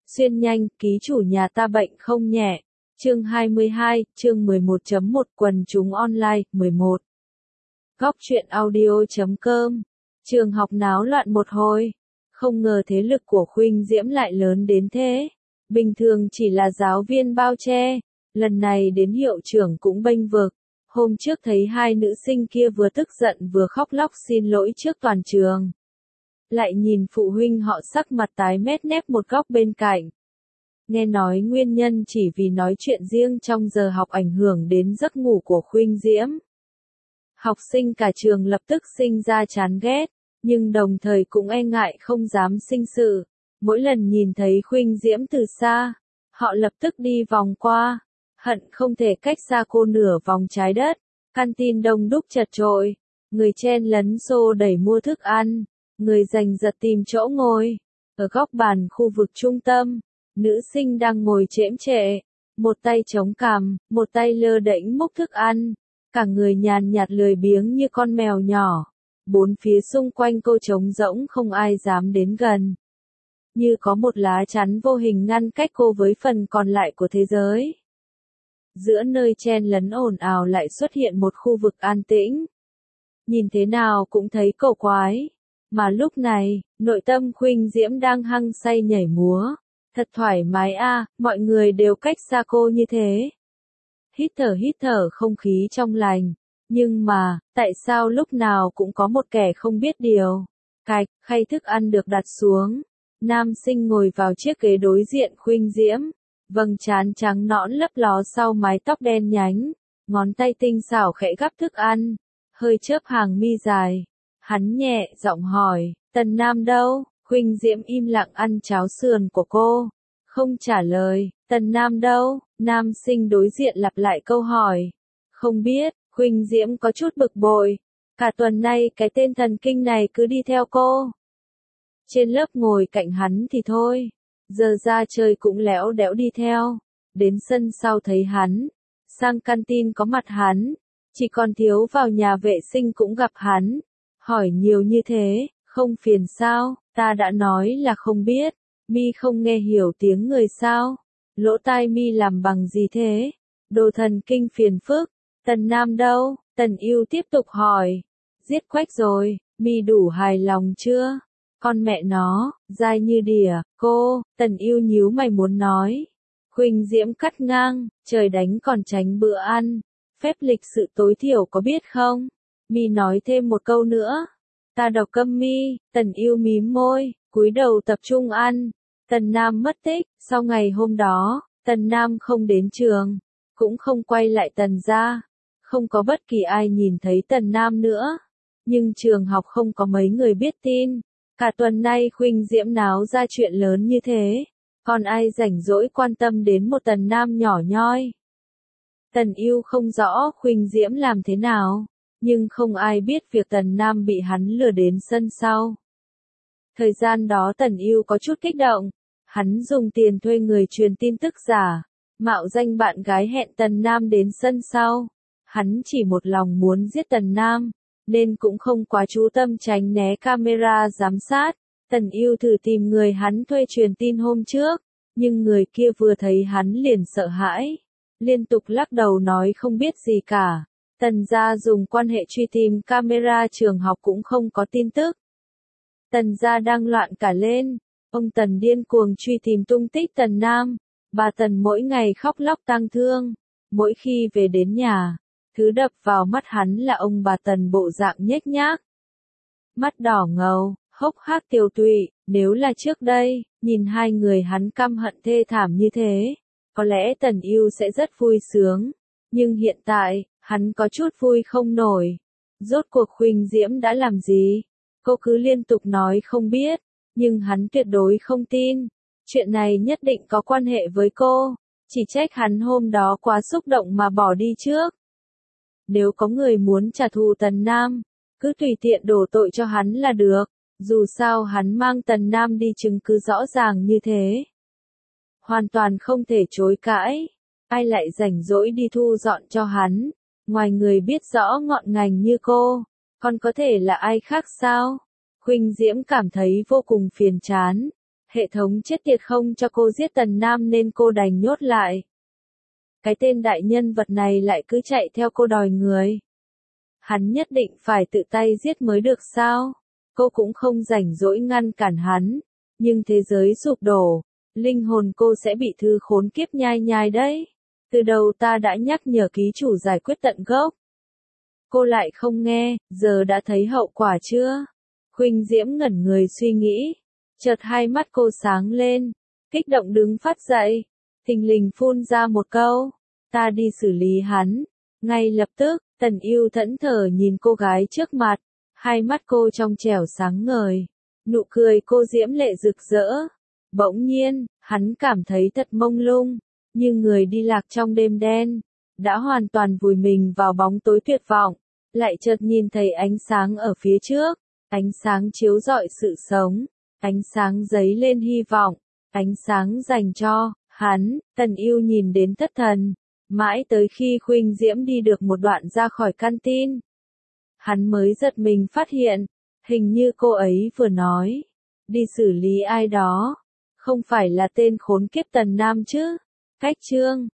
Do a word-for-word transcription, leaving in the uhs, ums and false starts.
Xuyên nhanh, ký chủ nhà ta bệnh không nhẹ. Chương hai mươi hai, chương mười một chấm một quần chúng online, mười một. Góc truyện audio chấm com. Trường học náo loạn một hồi. Không ngờ thế lực của Khuynh Diễm lại lớn đến thế. Bình thường chỉ là giáo viên bao che, lần này đến hiệu trưởng cũng bênh vực. Hôm trước thấy hai nữ sinh kia vừa tức giận vừa khóc lóc xin lỗi trước toàn trường. Lại nhìn phụ huynh họ sắc mặt tái mét nép một góc bên cạnh. Nghe nói nguyên nhân chỉ vì nói chuyện riêng trong giờ học ảnh hưởng đến giấc ngủ của Khuynh Diễm. Học sinh cả trường lập tức sinh ra chán ghét, nhưng đồng thời cũng e ngại không dám sinh sự. Mỗi lần nhìn thấy Khuynh Diễm từ xa, họ lập tức đi vòng qua, hận không thể cách xa cô nửa vòng trái đất. Canteen đông đúc chật chội, người chen lấn xô đẩy mua thức ăn, người giành giật tìm chỗ ngồi. Ở góc bàn khu vực trung tâm, nữ sinh đang ngồi chễm chệ, một tay chống cằm, một tay lơ đễnh múc thức ăn, cả người nhàn nhạt lười biếng như con mèo nhỏ. Bốn phía xung quanh cô trống rỗng không ai dám đến gần. Như có một lá chắn vô hình ngăn cách cô với phần còn lại của thế giới. Giữa nơi chen lấn ồn ào lại xuất hiện một khu vực an tĩnh. Nhìn thế nào cũng thấy cổ quái. Mà lúc này, nội tâm Khuynh Diễm đang hăng say nhảy múa. Thật thoải mái a, mọi người đều cách xa cô như thế. Hít thở hít thở không khí trong lành. Nhưng mà, tại sao lúc nào cũng có một kẻ không biết điều? Cạch, khay thức ăn được đặt xuống. Nam sinh ngồi vào chiếc ghế đối diện Khuynh Diễm. Vầng trán trắng nõn lấp ló sau mái tóc đen nhánh. Ngón tay tinh xảo khẽ gắp thức ăn. Hơi chớp hàng mi dài. Hắn nhẹ giọng hỏi, Tần Nam đâu? Khuynh Diễm im lặng ăn cháo sườn của cô. Không trả lời, Tần Nam đâu? Nam sinh đối diện lặp lại câu hỏi. Không biết, Khuynh Diễm có chút bực bội. Cả tuần nay cái tên thần kinh này cứ đi theo cô. Trên lớp ngồi cạnh hắn thì thôi. Giờ ra chơi cũng léo đẽo đi theo. Đến sân sau thấy hắn. Sang canteen có mặt hắn. Chỉ còn thiếu vào nhà vệ sinh cũng gặp hắn. Hỏi nhiều như thế, không phiền sao? Ta đã nói là không biết. Mi không nghe hiểu tiếng người sao? Lỗ tai Mi làm bằng gì thế? Đồ thần kinh phiền phức. Tần Nam đâu? Tần Yêu tiếp tục hỏi. Giết quách rồi, Mi đủ hài lòng chưa? Con mẹ nó, dai như đỉa, cô. Tần Yêu nhíu mày muốn nói. Khuynh Diễm cắt ngang, trời đánh còn tránh bữa ăn. Phép lịch sự tối thiểu có biết không? Mi nói thêm một câu nữa. Ta đọc câm Mi. Tần Yêu mím môi, cúi đầu tập trung ăn. Tần Nam mất tích. Sau ngày hôm đó, Tần Nam không đến trường, cũng không quay lại Tần gia. Không có bất kỳ ai nhìn thấy Tần Nam nữa. Nhưng trường học không có mấy người biết tin. Cả tuần nay Khuynh Diễm náo ra chuyện lớn như thế. Còn ai rảnh rỗi quan tâm đến một Tần Nam nhỏ nhoi. Tần Yêu không rõ Khuynh Diễm làm thế nào. Nhưng không ai biết việc Tần Nam bị hắn lừa đến sân sau. Thời gian đó Tần Yêu có chút kích động. Hắn dùng tiền thuê người truyền tin tức giả. Mạo danh bạn gái hẹn Tần Nam đến sân sau. Hắn chỉ một lòng muốn giết Tần Nam. Nên cũng không quá chú tâm tránh né camera giám sát. Tần Yêu thử tìm người hắn thuê truyền tin hôm trước. Nhưng người kia vừa thấy hắn liền sợ hãi. Liên tục lắc đầu nói không biết gì cả. Tần gia dùng quan hệ truy tìm camera trường học cũng không có tin tức. Tần gia đang loạn cả lên. Ông Tần điên cuồng truy tìm tung tích Tần Nam. Bà Tần mỗi ngày khóc lóc tang thương. Mỗi khi về đến nhà, thứ đập vào mắt hắn là ông bà Tần bộ dạng nhếch nhác. Mắt đỏ ngầu, hốc hác tiều tụy. Nếu là trước đây, nhìn hai người hắn căm hận thê thảm như thế, có lẽ Tần Yêu sẽ rất vui sướng. Nhưng hiện tại, hắn có chút vui không nổi. Rốt cuộc Khuynh Diễm đã làm gì? Cô cứ liên tục nói không biết, nhưng hắn tuyệt đối không tin. Chuyện này nhất định có quan hệ với cô. Chỉ trách hắn hôm đó quá xúc động mà bỏ đi trước. Nếu có người muốn trả thù Tần Nam, cứ tùy tiện đổ tội cho hắn là được. Dù sao hắn mang Tần Nam đi chứng cứ rõ ràng như thế. Hoàn toàn không thể chối cãi. Ai lại rảnh rỗi đi thu dọn cho hắn? Ngoài người biết rõ ngọn ngành như cô, còn có thể là ai khác sao? Khuynh Diễm cảm thấy vô cùng phiền chán. Hệ thống chết tiệt không cho cô giết Tần Nam nên cô đành nhốt lại. Cái tên đại nhân vật này lại cứ chạy theo cô đòi người. Hắn nhất định phải tự tay giết mới được sao? Cô cũng không rảnh rỗi ngăn cản hắn. Nhưng thế giới sụp đổ, linh hồn cô sẽ bị thứ khốn kiếp nhai nhai đấy. Từ đầu ta đã nhắc nhở ký chủ giải quyết tận gốc. Cô lại không nghe, giờ đã thấy hậu quả chưa? Khuynh Diễm ngẩn người suy nghĩ. Chợt hai mắt cô sáng lên, kích động đứng phát dậy, thình lình phun ra một câu, ta đi xử lý hắn. Ngay lập tức, Tần Ưu thẫn thờ nhìn cô gái trước mặt, hai mắt cô trong trẻo sáng ngời, nụ cười cô diễm lệ rực rỡ. Bỗng nhiên, hắn cảm thấy thật mông lung, như người đi lạc trong đêm đen, đã hoàn toàn vùi mình vào bóng tối tuyệt vọng, lại chợt nhìn thấy ánh sáng ở phía trước, ánh sáng chiếu rọi sự sống. Ánh sáng giấy lên hy vọng, ánh sáng dành cho hắn. Tần Ưu nhìn đến thất thần, mãi tới khi Khuynh Diễm đi được một đoạn ra khỏi canteen, hắn mới giật mình phát hiện, hình như cô ấy vừa nói, đi xử lý ai đó, không phải là tên khốn kiếp Tần Nam chứ. Cách chương